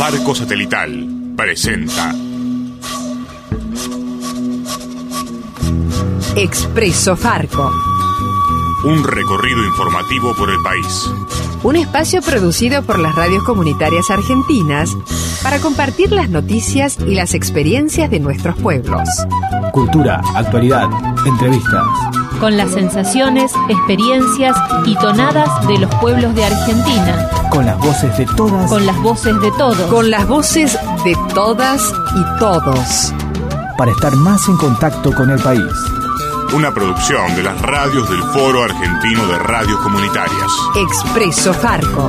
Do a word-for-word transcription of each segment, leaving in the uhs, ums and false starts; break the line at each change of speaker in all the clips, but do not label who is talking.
Farco Satelital presenta
Expreso Farco.
Un recorrido informativo por el país.
Un espacio producido por las radios comunitarias argentinas para compartir las noticias y las experiencias de nuestros pueblos.
Cultura, actualidad, entrevistas.
Con las sensaciones, experiencias y tonadas de los pueblos de Argentina.
Con las voces de todas.
Con las voces de todos.
Con las voces de todas y todos.
Para estar más en contacto con el país.
Una producción de las radios del Foro Argentino de Radios Comunitarias.
Expreso Farco.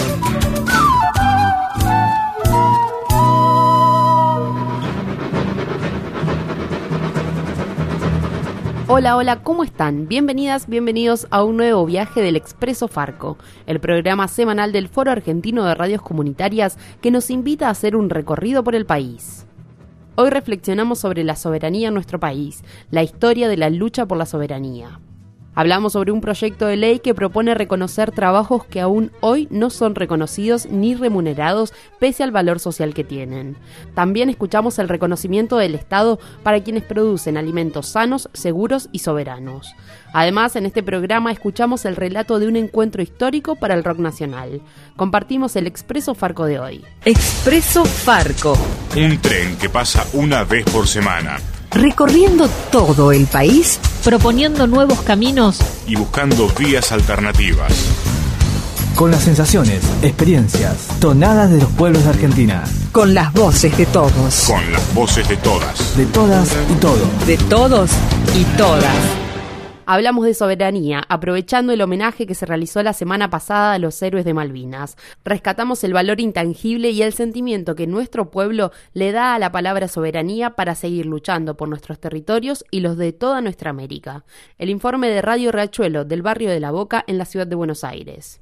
Hola, hola, ¿cómo están? Bienvenidas, bienvenidos a un nuevo viaje del Expreso Farco, el programa semanal del Foro Argentino de Radios Comunitarias que nos invita a hacer un recorrido por el país. Hoy reflexionamos sobre la soberanía en nuestro país, la historia de la lucha por la soberanía. Hablamos sobre un proyecto de ley que propone reconocer trabajos que aún hoy no son reconocidos ni remunerados pese al valor social que tienen. También escuchamos el reconocimiento del Estado para quienes producen alimentos sanos, seguros y soberanos. Además, en este programa escuchamos el relato de un encuentro histórico para el rock nacional. Compartimos el Expreso Farco de hoy.
Expreso Farco.
Un tren que pasa una vez por semana.
Recorriendo todo el país,
proponiendo nuevos caminos
y buscando vías alternativas.
Con las sensaciones, experiencias, tonadas de los pueblos de Argentina.
Con las voces de todos.
Con las voces de todas.
De todas y todos.
De todos y todas.
Hablamos de soberanía, aprovechando el homenaje que se realizó la semana pasada a los héroes de Malvinas. Rescatamos el valor intangible y el sentimiento que nuestro pueblo le da a la palabra soberanía para seguir luchando por nuestros territorios y los de toda nuestra América. El informe de Radio Riachuelo del barrio de La Boca en la ciudad de Buenos Aires.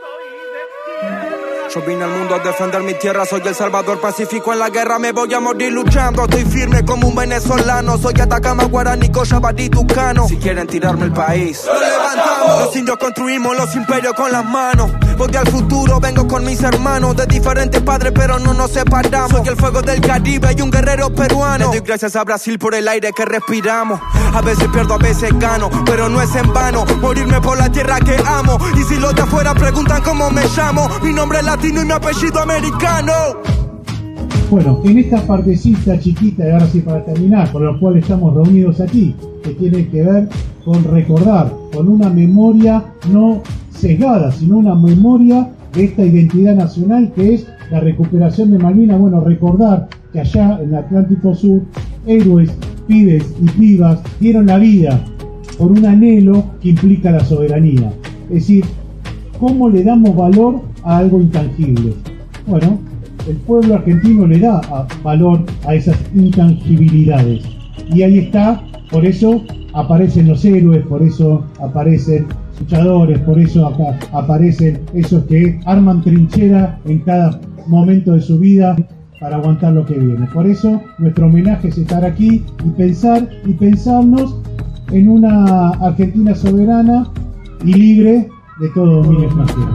Yo vine al mundo a defender mi tierra, soy el salvador pacífico en la guerra, me voy a morir luchando, estoy firme como un venezolano, soy Atacama, Guaraní, Coyabadí, Tucano. Si quieren tirarme el país, lo levantamos. Los indios construimos los imperios con las manos, voy al futuro, vengo con mis hermanos, de diferentes padres pero no nos separamos. Soy el fuego del Caribe y un guerrero peruano. Le doy gracias a Brasil por el aire que respiramos, a veces pierdo, a veces gano, pero no es en vano, morirme por la tierra que amo. Y si los de afuera preguntan cómo me llamo, mi nombre es latino y mi apellido americano.
Bueno, en esta partecita chiquita, y ahora sí para terminar, por lo cual estamos reunidos aquí, que tiene que ver con recordar, con una memoria no sesgada, sino una memoria de esta identidad nacional que es la recuperación de Malvinas. Bueno, recordar que allá en el Atlántico Sur, héroes, pibes y pibas dieron la vida por un anhelo que implica la soberanía. Es decir, ¿cómo le damos valor a algo intangible? Bueno, el pueblo argentino le da a, valor a esas intangibilidades. Y ahí está, por eso aparecen los héroes, por eso aparecen luchadores, por eso acá aparecen esos que arman trinchera en cada momento de su vida para aguantar lo que viene. Por eso nuestro homenaje es estar aquí y pensar y pensarnos en una Argentina soberana y libre de todo dominio extranjero.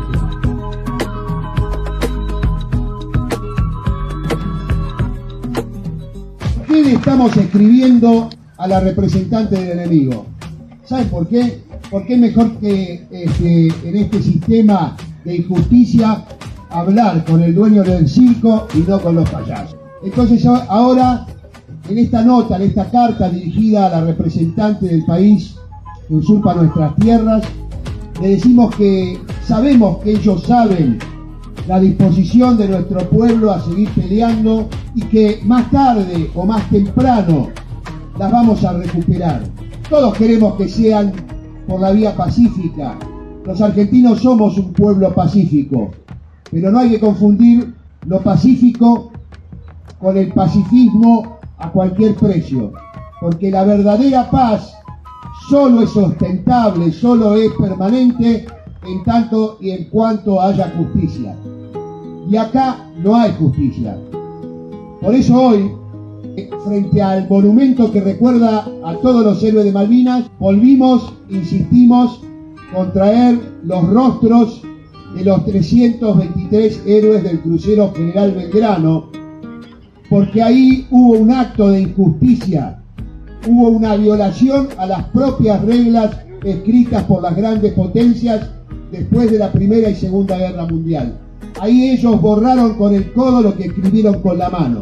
¿Qué le estamos escribiendo a la representante del enemigo? ¿Saben por qué? Porque es mejor que este, en este sistema de injusticia hablar con el dueño del circo y no con los payasos. Entonces ahora, en esta nota, en esta carta dirigida a la representante del país que usurpa nuestras tierras, le decimos que sabemos que ellos saben la disposición de nuestro pueblo a seguir peleando y que más tarde o más temprano las vamos a recuperar. Todos queremos que sean por la vía pacífica. Los argentinos somos un pueblo pacífico, pero no hay que confundir lo pacífico con el pacifismo a cualquier precio, porque la verdadera paz solo es sustentable, solo es permanente en tanto y en cuanto haya justicia. Y acá no hay justicia. Por eso hoy, frente al monumento que recuerda a todos los héroes de Malvinas, volvimos, insistimos, con traer los rostros de los trescientos veintitrés héroes del crucero General Belgrano, porque ahí hubo un acto de injusticia, hubo una violación a las propias reglas escritas por las grandes potencias después de la Primera y Segunda Guerra Mundial. Ahí ellos borraron con el codo lo que escribieron con la mano.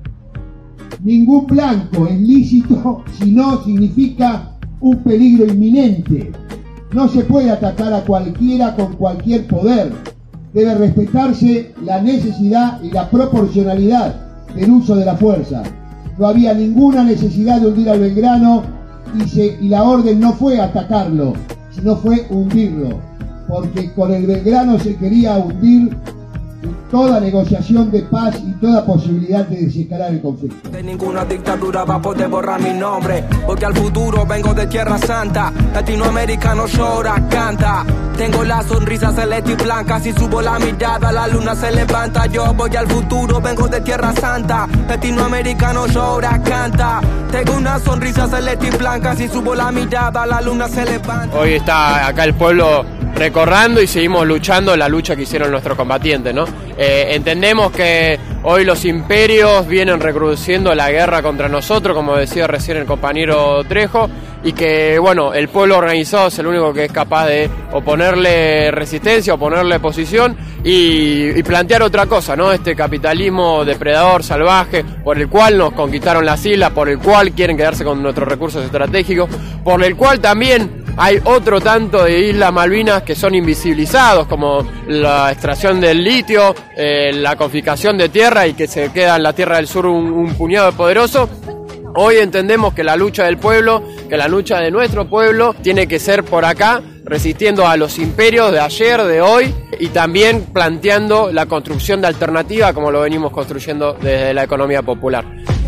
Ningún blanco es lícito si no significa un peligro inminente. No se puede atacar a cualquiera con cualquier poder. Debe respetarse la necesidad y la proporcionalidad del uso de la fuerza. No había ninguna necesidad de hundir al Belgrano y, se, y la orden no fue atacarlo, sino fue hundirlo. Porque con el Belgrano se quería hundir toda negociación de paz y toda posibilidad de desescalar el conflicto.
De ninguna dictadura va a poder borrar mi nombre, porque al futuro vengo de Tierra Santa. Latinoamericano llora, canta. Tengo la sonrisa celeste y blanca. Si subo la mirada, la luna se levanta. Yo voy al futuro, vengo de Tierra Santa. Latinoamericano llora, canta. Tengo una sonrisa celeste y blanca. Si subo la mirada, la luna se levanta.
Hoy está acá el pueblo recorrando y seguimos luchando la lucha que hicieron nuestros combatientes, ¿no? Eh, entendemos que hoy los imperios vienen recrudeciendo la guerra contra nosotros, como decía recién el compañero Trejo, y que, bueno, el pueblo organizado es el único que es capaz de oponerle resistencia, oponerle posición y, y plantear otra cosa, ¿no? Este capitalismo depredador, salvaje, por el cual nos conquistaron las islas, por el cual quieren quedarse con nuestros recursos estratégicos, por el cual también hay otro tanto de Islas Malvinas que son invisibilizados, como la extracción del litio, eh, la confiscación de tierra y que se queda en la Tierra del Sur un, un puñado de poderosos. Hoy entendemos que la lucha del pueblo, que la lucha de nuestro pueblo tiene que ser por acá, resistiendo a los imperios de ayer, de hoy, y también planteando la construcción de alternativa como lo venimos construyendo desde la economía popular.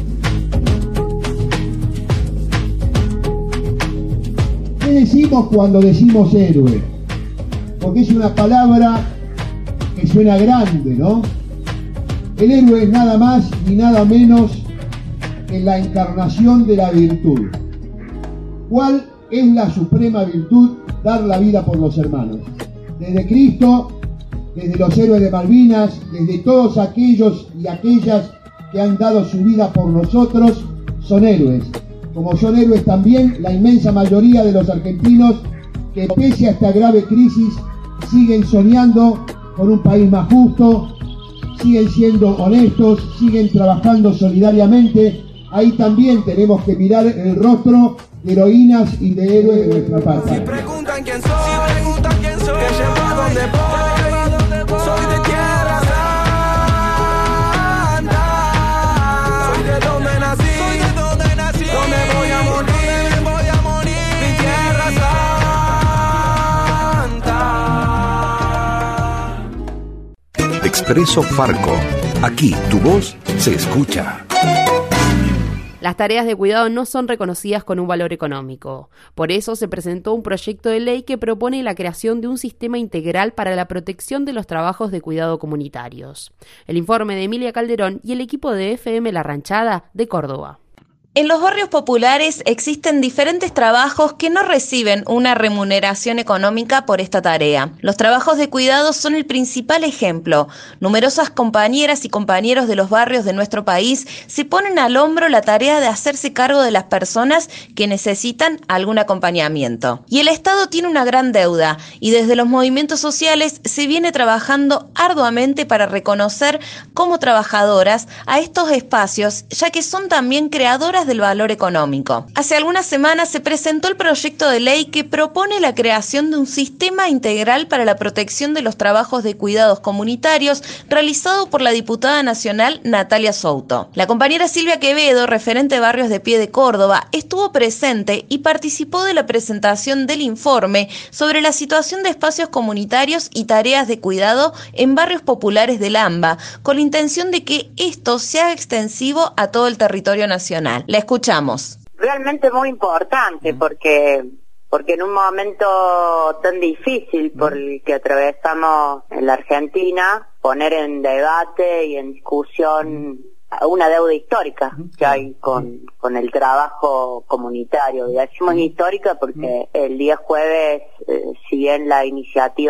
¿Qué decimos cuando decimos héroe? Porque es una palabra que suena grande, ¿no? El héroe es nada más ni nada menos que la encarnación de la virtud. ¿Cuál es la suprema virtud? Dar la vida por los hermanos. Desde Cristo, desde los héroes de Malvinas, desde todos aquellos y aquellas que han dado su vida por nosotros, son héroes. Como son héroes también la inmensa mayoría de los argentinos que pese a esta grave crisis siguen soñando con un país más justo, siguen siendo honestos, siguen trabajando solidariamente. Ahí también tenemos que mirar el rostro de heroínas y de héroes de nuestra patria.
Si preguntan quién soy, si preguntan quién soy, que llevo a donde voy, soy de Tierra Santa, soy de donde nací, soy de donde nací, donde voy a morir, voy a morir, mi Tierra
Santa. Expreso Farco. Aquí tu voz se escucha.
Las tareas de cuidado no son reconocidas con un valor económico. Por eso se presentó un proyecto de ley que propone la creación de un sistema integral para la protección de los trabajos de cuidado comunitarios. El informe de Emilia Calderón y el equipo de F M La Ranchada de Córdoba.
En los barrios populares existen diferentes trabajos que no reciben una remuneración económica por esta tarea. Los trabajos de cuidado son el principal ejemplo. Numerosas compañeras y compañeros de los barrios de nuestro país se ponen al hombro la tarea de hacerse cargo de las personas que necesitan algún acompañamiento. Y el Estado tiene una gran deuda y desde los movimientos sociales se viene trabajando arduamente para reconocer como trabajadoras a estos espacios, ya que son también creadoras del valor económico. Hace algunas semanas se presentó el proyecto de ley que propone la creación de un sistema integral para la protección de los trabajos de cuidados comunitarios realizado por la diputada nacional Natalia Souto. La compañera Silvia Quevedo, referente de Barrios de Pie de Córdoba, estuvo presente y participó de la presentación del informe sobre la situación de espacios comunitarios y tareas de cuidado en barrios populares del AMBA, con la intención de que esto sea extensivo a todo el territorio nacional. La escuchamos.
Realmente muy importante porque porque en un momento tan difícil por el que atravesamos en la Argentina, poner en debate y en discusión una deuda histórica que hay con, con el trabajo comunitario. Y decimos histórica porque el día jueves, eh, si bien la iniciativa es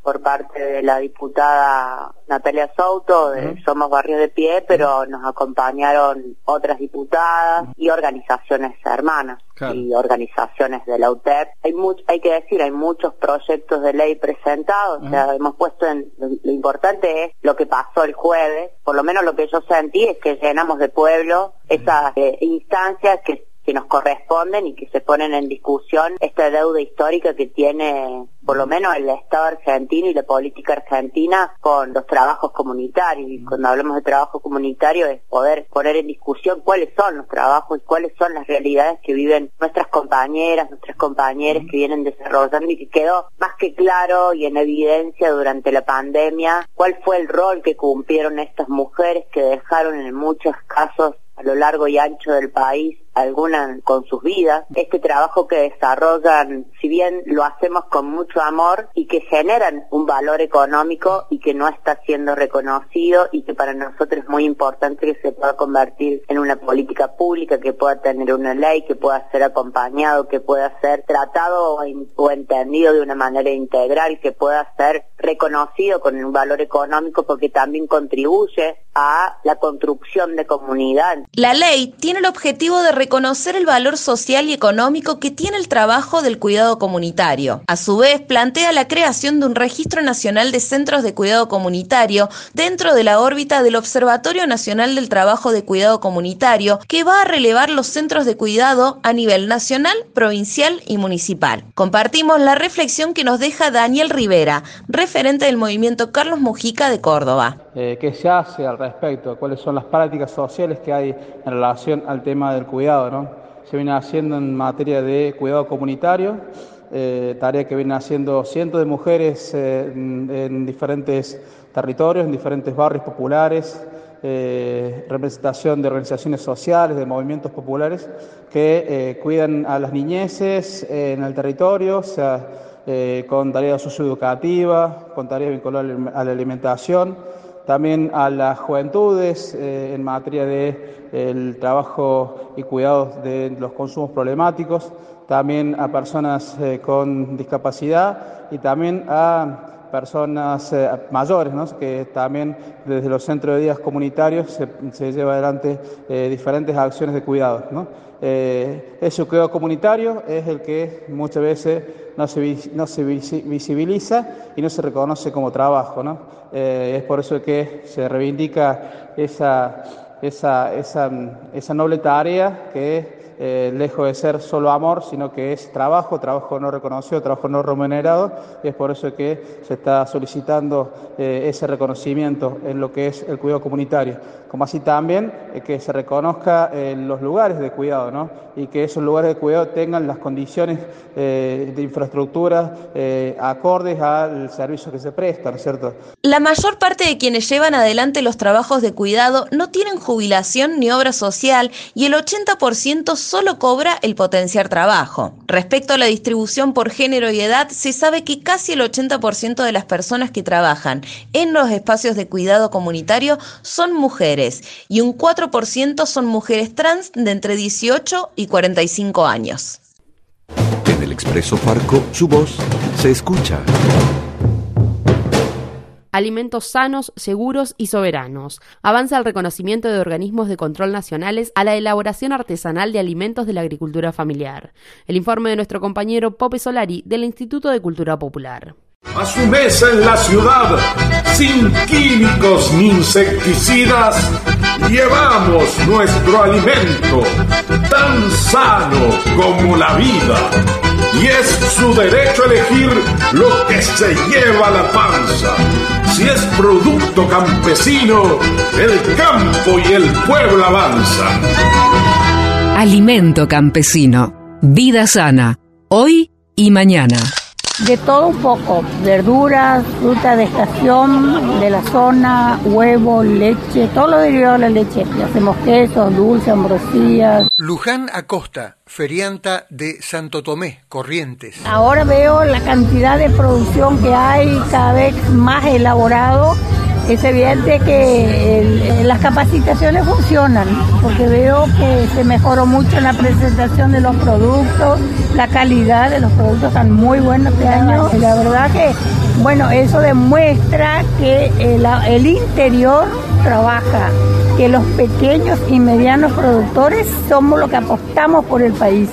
por parte de la diputada Natalia Souto, de uh-huh. Somos Barrios de Pie, pero nos acompañaron otras diputadas y organizaciones hermanas. Claro. Y organizaciones de la U T E P. Hay mucho, hay que decir, hay muchos proyectos de ley presentados, uh-huh. o sea, hemos puesto en, lo, lo importante es lo que pasó el jueves, por lo menos lo que yo sentí es que llenamos de pueblo esas eh, instancias que que nos corresponden y que se ponen en discusión esta deuda histórica que tiene por lo menos el Estado argentino y la política argentina con los trabajos comunitarios. Y cuando hablamos de trabajo comunitario es poder poner en discusión cuáles son los trabajos y cuáles son las realidades que viven nuestras compañeras, nuestros compañeros que vienen desarrollando, y que quedó más que claro y en evidencia durante la pandemia cuál fue el rol que cumplieron estas mujeres que dejaron en muchos casos a lo largo y ancho del país, algunas con sus vidas, este trabajo que desarrollan, si bien lo hacemos con mucho amor y que generan un valor económico y que no está siendo reconocido, y que para nosotros es muy importante que se pueda convertir en una política pública, que pueda tener una ley, que pueda ser acompañado, que pueda ser tratado o, in, o entendido de una manera integral, que pueda ser reconocido con un valor económico, porque también contribuye a la construcción de comunidad.
La ley tiene el objetivo de reconocer el valor social y económico que tiene el trabajo del cuidado comunitario. A su vez, plantea la creación de un registro nacional de centros de cuidado comunitario dentro de la órbita del Observatorio Nacional del Trabajo de Cuidado Comunitario, que va a relevar los centros de cuidado a nivel nacional, provincial y municipal. Compartimos la reflexión que nos deja Daniel Rivera, referente del movimiento Carlos Mujica de Córdoba.
Eh, ¿Qué se hace al respecto? ¿Cuáles son las prácticas sociales que hay en relación al tema del cuidado, ¿no? Se viene haciendo en materia de cuidado comunitario, eh, tarea que vienen haciendo cientos de mujeres eh, en, en diferentes territorios, en diferentes barrios populares, eh, representación de organizaciones sociales, de movimientos populares que eh, cuidan a las niñeces eh, en el territorio, o sea, eh, con tareas socioeducativas, con tareas vinculadas a la alimentación, también a las juventudes eh, en materia de el trabajo y cuidados de los consumos problemáticos, también a personas eh, con discapacidad y también a personas eh, mayores, ¿no? Que también desde los centros de días comunitarios se, se lleva adelante eh, diferentes acciones de cuidado, ¿no? Eh, ese cuidado comunitario es el que muchas veces no se, no se visibiliza y no se reconoce como trabajo, ¿no? Eh, es por eso que se reivindica esa, esa, esa, esa noble tarea que Eh, lejos de ser solo amor, sino que es trabajo, trabajo no reconocido, trabajo no remunerado, y es por eso que se está solicitando eh, ese reconocimiento en lo que es el cuidado comunitario, como así también eh, que se reconozca eh, los lugares de cuidado, ¿no? Y que esos lugares de cuidado tengan las condiciones eh, de infraestructura eh, acordes al servicio que se presta, ¿no es cierto?
La mayor parte de quienes llevan adelante los trabajos de cuidado no tienen jubilación ni obra social, y el ochenta por ciento solo cobra el potenciar trabajo. Respecto a la distribución por género y edad, se sabe que casi el ochenta por ciento de las personas que trabajan en los espacios de cuidado comunitario son mujeres, y un cuatro por ciento son mujeres trans de entre dieciocho y cuarenta y cinco años.
En el Expreso Farco, su voz se escucha.
Alimentos sanos, seguros y soberanos. Avanza el reconocimiento de organismos de control nacionales a la elaboración artesanal de alimentos de la agricultura familiar. El informe de nuestro compañero Pope Solari del Instituto de Cultura Popular.
A su mesa en la ciudad, sin químicos ni insecticidas, llevamos nuestro alimento, tan sano como la vida. Y es su derecho elegir lo que se lleva a la panza. Si es producto campesino, el campo y el pueblo avanzan.
Alimento campesino. Vida sana. Hoy y mañana.
De todo un poco, verduras, fruta de estación, de la zona, huevo, leche, todo lo derivado de la leche. Y hacemos quesos, dulces, ambrosías.
Luján Acosta, ferianta de Santo Tomé, Corrientes.
Ahora veo la cantidad de producción que hay, cada vez más elaborado. Es evidente que el, las capacitaciones funcionan, porque veo que se mejoró mucho en la presentación de los productos, la calidad de los productos están muy buenos este año. Y la verdad que Bueno, eso demuestra que el, el interior trabaja, que los pequeños y medianos productores somos los que apostamos por el país.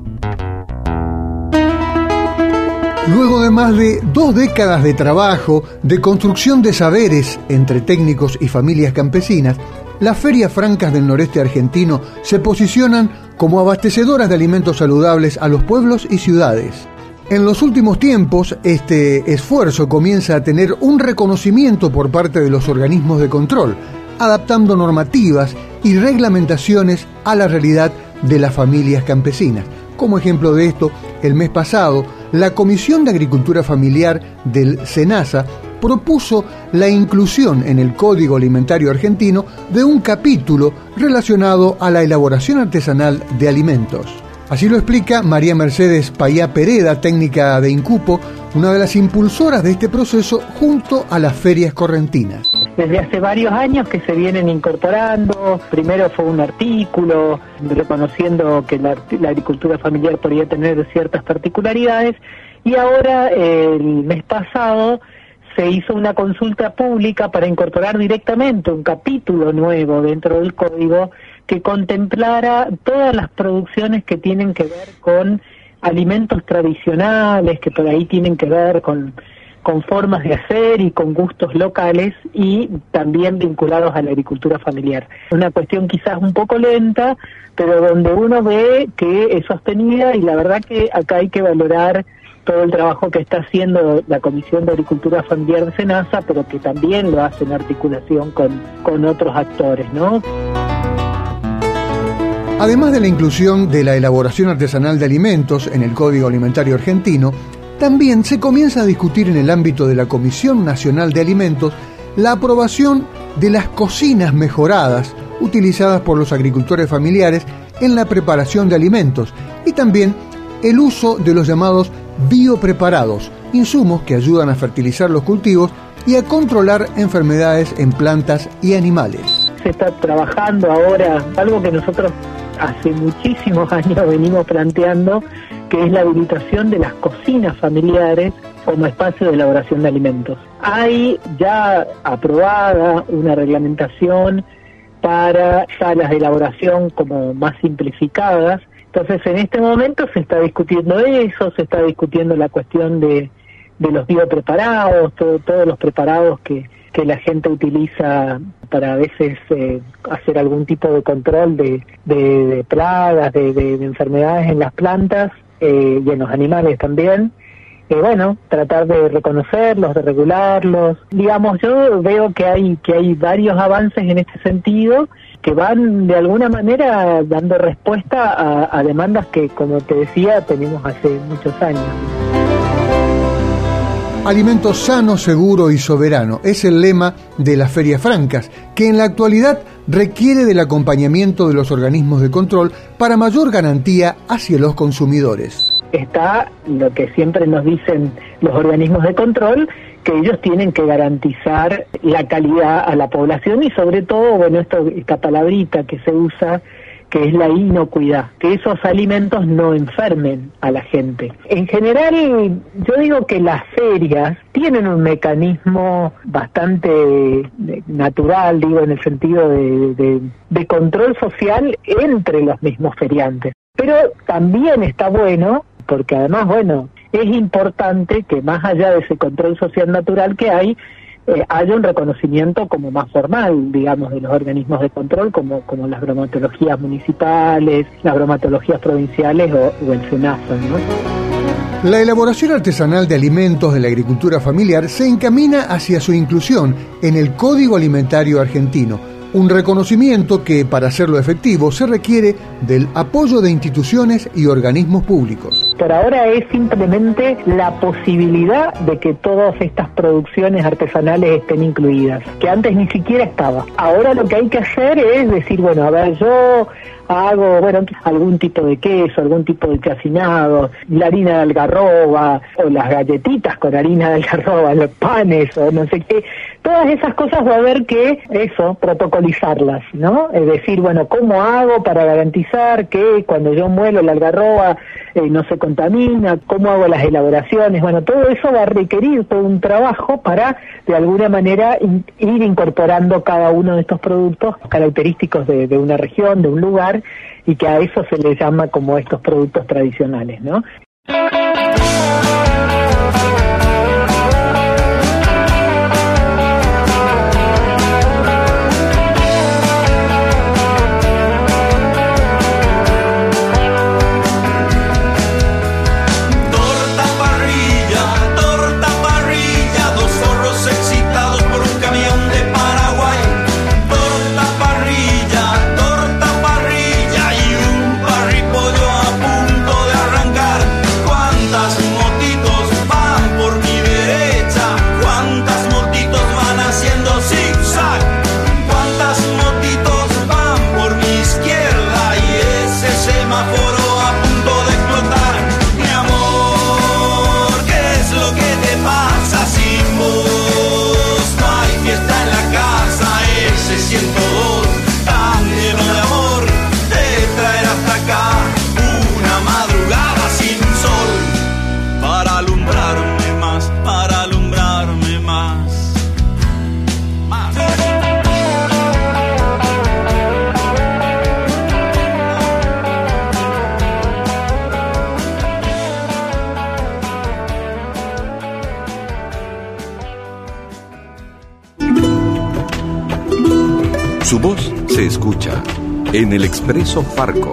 Luego de más de dos décadas de trabajo, de construcción de saberes entre técnicos y familias campesinas, las ferias francas del noreste argentino se posicionan como abastecedoras de alimentos saludables a los pueblos y ciudades. En los últimos tiempos, este esfuerzo comienza a tener un reconocimiento por parte de los organismos de control, adaptando normativas y reglamentaciones a la realidad de las familias campesinas. Como ejemplo de esto, el mes pasado, la Comisión de Agricultura Familiar del SENASA propuso la inclusión en el Código Alimentario Argentino de un capítulo relacionado a la elaboración artesanal de alimentos. Así lo explica María Mercedes Payá Pereda, técnica de INCUPO, una de las impulsoras de este proceso junto a las ferias correntinas.
Desde hace varios años que se vienen incorporando, primero fue un artículo reconociendo que la, la agricultura familiar podía tener ciertas particularidades, y ahora el mes pasado se hizo una consulta pública para incorporar directamente un capítulo nuevo dentro del código que contemplara todas las producciones que tienen que ver con alimentos tradicionales, que por ahí tienen que ver con, con formas de hacer y con gustos locales, y también vinculados a la agricultura familiar. Una cuestión quizás un poco lenta, pero donde uno ve que es sostenida, y la verdad que acá hay que valorar todo el trabajo que está haciendo la Comisión de Agricultura Familiar de SENASA, pero que también lo hace en articulación con, con otros actores, ¿no?
Además de la inclusión de la elaboración artesanal de alimentos en el Código Alimentario Argentino, también se comienza a discutir en el ámbito de la Comisión Nacional de Alimentos la aprobación de las cocinas mejoradas utilizadas por los agricultores familiares en la preparación de alimentos, y también el uso de los llamados biopreparados, insumos que ayudan a fertilizar los cultivos y a controlar enfermedades en plantas y animales.
Se está trabajando ahora algo que nosotros hace muchísimos años venimos planteando, que es la habilitación de las cocinas familiares como espacio de elaboración de alimentos. Hay ya aprobada una reglamentación para salas de elaboración como más simplificadas. Entonces, en este momento se está discutiendo eso, se está discutiendo la cuestión de, de los biopreparados, todo, todos los preparados que, que la gente utiliza para a veces eh, hacer algún tipo de control de, de, de plagas, de, de, de enfermedades en las plantas eh, y en los animales también. Eh, bueno, tratar de reconocerlos, de regularlos. Digamos, yo veo que hay que hay varios avances en este sentido que van de alguna manera dando respuesta a, a demandas que, como te decía, tenemos hace muchos años.
Alimento sano, seguro y soberano es el lema de las ferias francas, que en la actualidad requiere del acompañamiento de los organismos de control para mayor garantía hacia los consumidores.
Está lo que siempre nos dicen los organismos de control, que ellos tienen que garantizar la calidad a la población y sobre todo, bueno, esto, esta palabrita que se usa, que es la inocuidad, que esos alimentos no enfermen a la gente. En general, yo digo que las ferias tienen un mecanismo bastante natural, digo, en el sentido de, de, de control social entre los mismos feriantes. Pero también está bueno, porque además, bueno, es importante que más allá de ese control social natural que hay, eh, haya un reconocimiento como más formal, digamos, de los organismos de control, como, como las bromatologías municipales, las bromatologías provinciales o, o el SENASA, ¿no?
La elaboración artesanal de alimentos de la agricultura familiar se encamina hacia su inclusión en el Código Alimentario Argentino, un reconocimiento que, para hacerlo efectivo, se requiere del apoyo de instituciones y organismos públicos.
Por ahora es simplemente la posibilidad de que todas estas producciones artesanales estén incluidas, que antes ni siquiera estaba. Ahora lo que hay que hacer es decir, bueno, a ver, yo hago, bueno, algún tipo de queso, algún tipo de chacinado, la harina de algarroba, o las galletitas con harina de algarroba, los panes, o no sé qué. Todas esas cosas va a haber que, eso, protocolizarlas, ¿no? Es decir, bueno, ¿cómo hago para garantizar que cuando yo muelo la algarroba eh, no se contamina? ¿Cómo hago las elaboraciones? Bueno, todo eso va a requerir todo un trabajo para, de alguna manera, in, ir incorporando cada uno de estos productos característicos de, de una región, de un lugar, y que a eso se le llama como estos productos tradicionales, ¿no?
Su voz se escucha en el Expreso Farco.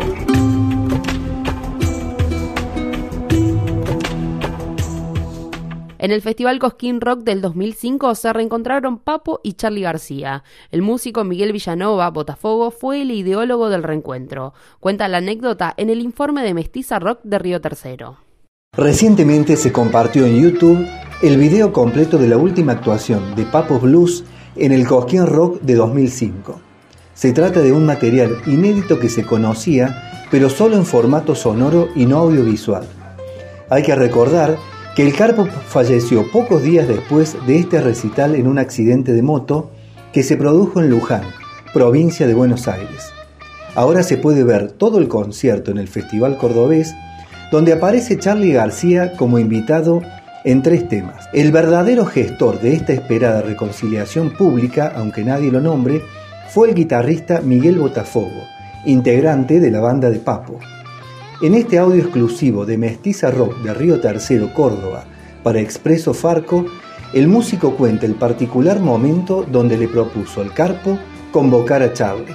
En el Festival Cosquín Rock del dos mil cinco se reencontraron Papo y Charly García. El músico Miguel Villanova, Botafogo, fue el ideólogo del reencuentro. Cuenta la anécdota en el informe de Mestiza Rock de Río Tercero.
Recientemente se compartió en YouTube el video completo de la última actuación de Papo Blues en el Cosquín Rock de dos mil cinco. Se trata de un material inédito que se conocía, pero solo en formato sonoro y no audiovisual. Hay que recordar que el Carpo falleció pocos días después de este recital en un accidente de moto que se produjo en Luján, provincia de Buenos Aires. Ahora se puede ver todo el concierto en el Festival Cordobés, donde aparece Charly García como invitado en tres temas. El verdadero gestor de esta esperada reconciliación pública, aunque nadie lo nombre, fue el guitarrista Miguel Botafogo, integrante de la banda de Papo. En este audio exclusivo de Mestiza Rock de Río Tercero, Córdoba, para Expreso Farco, el músico cuenta el particular momento donde le propuso al Carpo convocar a Charly.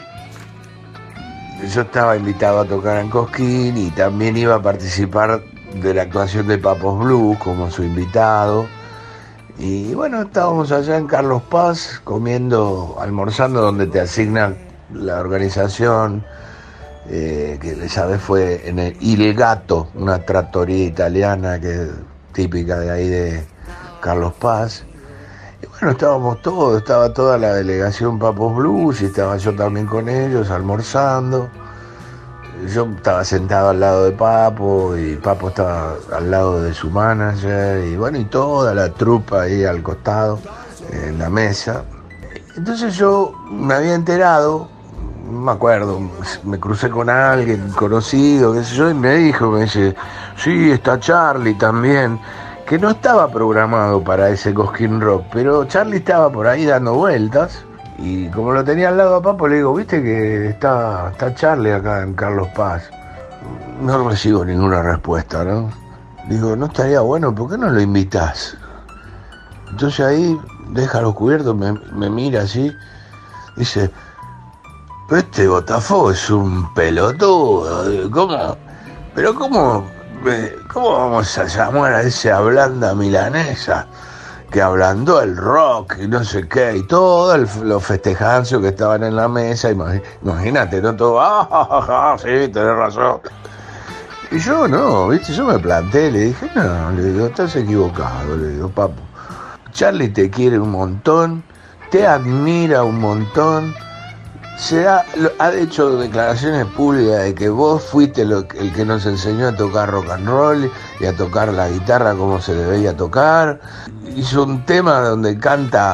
Yo estaba invitado a tocar en Cosquín y también iba a participar de la actuación de Papos Blues como su invitado. Y bueno, estábamos allá en Carlos Paz comiendo, almorzando donde te asigna la organización, eh, que esa vez fue en el Il Gatto, una trattoria italiana que es típica de ahí de Carlos Paz. Y bueno, estábamos todos, estaba toda la delegación Papos Blues y estaba yo también con ellos almorzando. Yo estaba sentado al lado de Papo y Papo estaba al lado de su manager y bueno, y toda la trupa ahí al costado en la mesa. Entonces yo me había enterado, no me acuerdo, me crucé con alguien conocido, qué sé yo, y me dijo, me dice, sí, está Charly también, que no estaba programado para ese Cosquín Rock, pero Charly estaba por ahí dando vueltas. Y como lo tenía al lado a Papo, le digo, viste que está, está Charly acá en Carlos Paz. No recibo ninguna respuesta, ¿no? Digo, no estaría bueno, ¿por qué no lo invitás? Entonces ahí deja los cubiertos, me, me mira así, dice, pero este Botafogo es un pelotudo, ¿cómo? Pero ¿cómo, cómo vamos a llamar a ese ablanda milanesa que ablandó el rock y no sé qué, y todos el, los festejancios que estaban en la mesa, imagínate, ¿no? Todo, ah, ah, ah, ah, sí, tenés razón. Y yo no, ¿viste? Yo me planté, le dije, no, le digo, estás equivocado, le digo, Papo. Charly te quiere un montón, te admira un montón, se ha, ha hecho declaraciones públicas de que vos fuiste lo, el que nos enseñó a tocar rock and roll y a tocar la guitarra como se debía tocar. Hizo un tema donde canta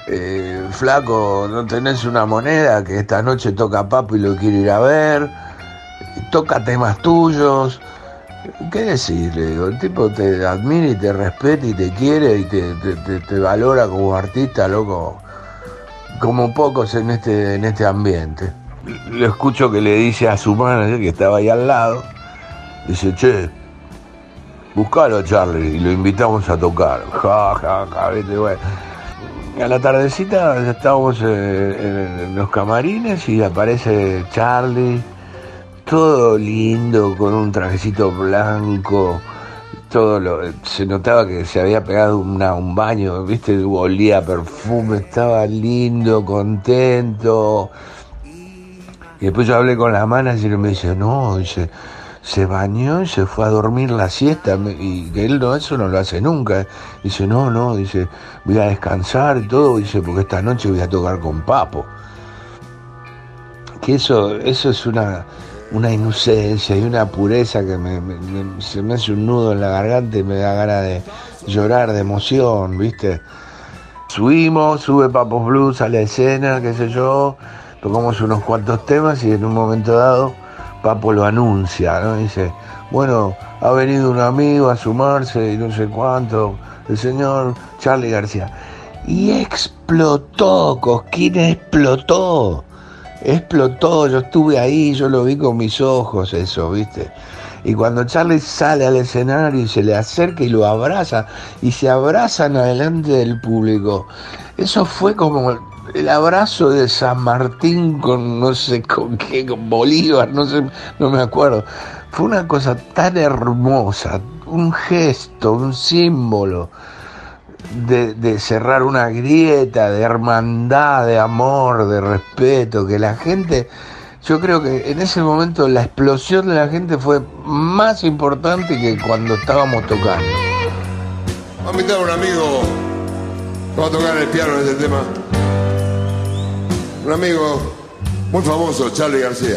eh, flaco, ¿no tenés una moneda? Que esta noche toca Papo y lo quiero ir a ver. Toca temas tuyos. ¿Qué decir? Le digo, el tipo te admira y te respeta y te quiere y te, te, te, te valora como artista, loco, como pocos en este, en este ambiente. Lo escucho que le dice a su manager, que estaba ahí al lado, dice, che, buscalo a Charlie y lo invitamos a tocar. Ja, ja, ja, viste, bueno. A la tardecita estábamos eh, en los camarines y aparece Charlie, todo lindo, con un trajecito blanco, todo lo, se notaba que se había pegado una, un baño, viste, olía a perfume, estaba lindo, contento. Y después yo hablé con la manager y me dice, no, dice, se bañó y se fue a dormir la siesta, y que él no, eso no lo hace nunca. Dice, no, no, dice, voy a descansar y todo, dice, porque esta noche voy a tocar con Papo. Que eso, eso es una, una inocencia y una pureza que me, me, me, se me hace un nudo en la garganta y me da ganas de llorar de emoción, ¿viste? Subimos, sube Papos Blues a la escena, qué sé yo, tocamos unos cuantos temas y en un momento dado Papo lo anuncia, ¿no? Dice, bueno, ha venido un amigo a sumarse y no sé cuánto, el señor Charly García. Y explotó, Cosquín explotó, explotó, yo estuve ahí, yo lo vi con mis ojos eso, ¿viste? Y cuando Charly sale al escenario y se le acerca y lo abraza, y se abrazan adelante del público, eso fue como el abrazo de San Martín con no sé con qué, con Bolívar, no sé, no me acuerdo. Fue una cosa tan hermosa, un gesto, un símbolo de, de cerrar una grieta, de hermandad, de amor, de respeto, que la gente, yo creo que en ese momento la explosión de la gente fue más importante que cuando estábamos tocando.
Vamos a invitar a un amigo que va a tocar el piano en este tema. Un amigo muy famoso, Charly García.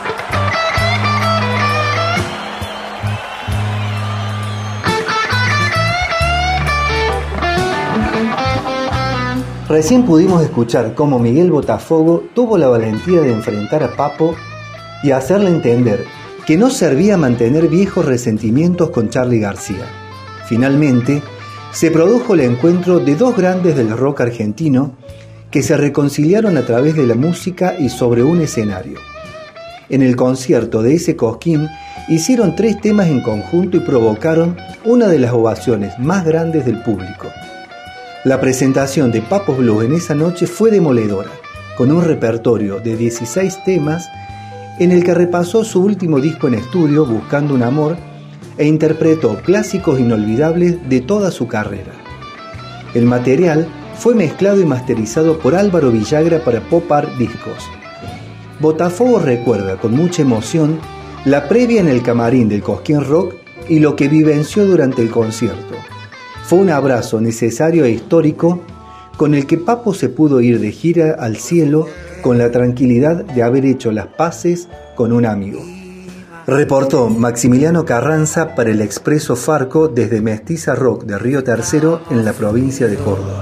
Recién pudimos escuchar cómo Miguel Botafogo tuvo la valentía de enfrentar a Papo y hacerle entender que no servía mantener viejos resentimientos con Charly García. Finalmente, se produjo el encuentro de dos grandes del rock argentino que se reconciliaron a través de la música y sobre un escenario. En el concierto de ese Cosquín hicieron tres temas en conjunto y provocaron una de las ovaciones más grandes del público. La presentación de Papos Blues en esa noche fue demoledora, con un repertorio de dieciséis temas en el que repasó su último disco en estudio, Buscando un Amor, e interpretó clásicos inolvidables de toda su carrera. El material fue mezclado y masterizado por Álvaro Villagra para Pop Art Discos. Botafogo recuerda con mucha emoción la previa en el camarín del Cosquín Rock y lo que vivenció durante el concierto. Fue un abrazo necesario e histórico con el que Papo se pudo ir de gira al cielo con la tranquilidad de haber hecho las paces con un amigo. Reportó Maximiliano Carranza para el Expreso Farco desde Mestiza Rock de Río Tercero en la provincia de Córdoba.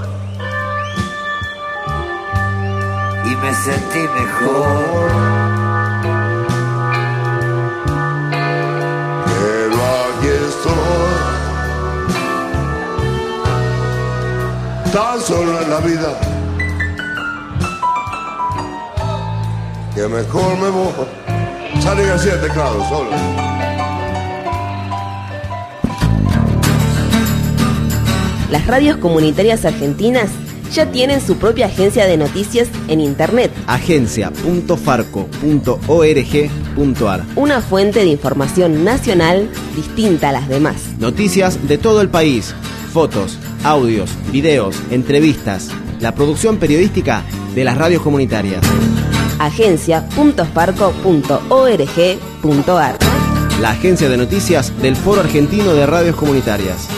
Y me sentí mejor.
Pero aquí estoy, tan solo en la vida, que mejor me voy. Charly García, teclado, solo.
Las radios comunitarias argentinas ya tienen su propia agencia de noticias en internet.
agencia punto farco punto org punto ar.
Una fuente de información nacional distinta a las demás.
Noticias de todo el país, fotos, audios, videos, entrevistas, la producción periodística de las radios comunitarias.
agencia punto farco punto org punto ar.
La agencia de noticias del Foro Argentino de Radios Comunitarias.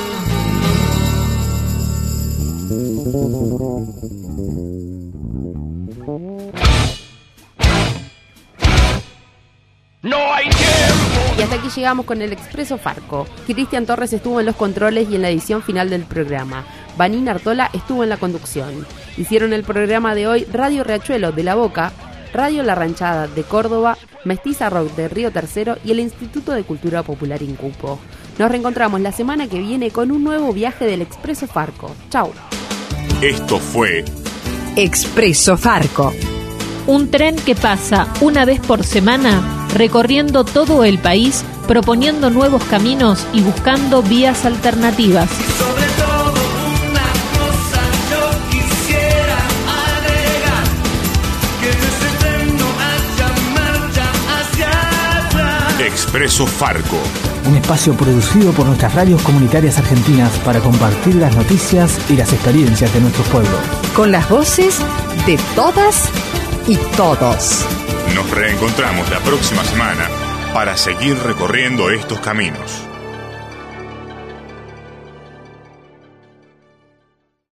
No hay tiempo. Y hasta aquí llegamos con el Expreso Farco. Cristian Torres estuvo en los controles y en la edición final del programa. Vanín Artola estuvo en la conducción. Hicieron el programa de hoy Radio Riachuelo de La Boca, Radio La Ranchada de Córdoba, Mestiza Rock de Río Tercero y el Instituto de Cultura Popular Incupo. Nos reencontramos la semana que viene con un nuevo viaje del Expreso Farco. Chau.
Esto fue
Expreso Farco.
Un tren que pasa una vez por semana recorriendo todo el país, proponiendo nuevos caminos y buscando vías alternativas.
Sobre todo una cosa yo quisiera agregar, que de ese tren no haya marcha hacia atrás.
Expreso Farco.
Un espacio producido por nuestras radios comunitarias argentinas para compartir las noticias y las experiencias de nuestros pueblos.
Con las voces de todas y todos.
Nos reencontramos la próxima semana para seguir recorriendo estos caminos.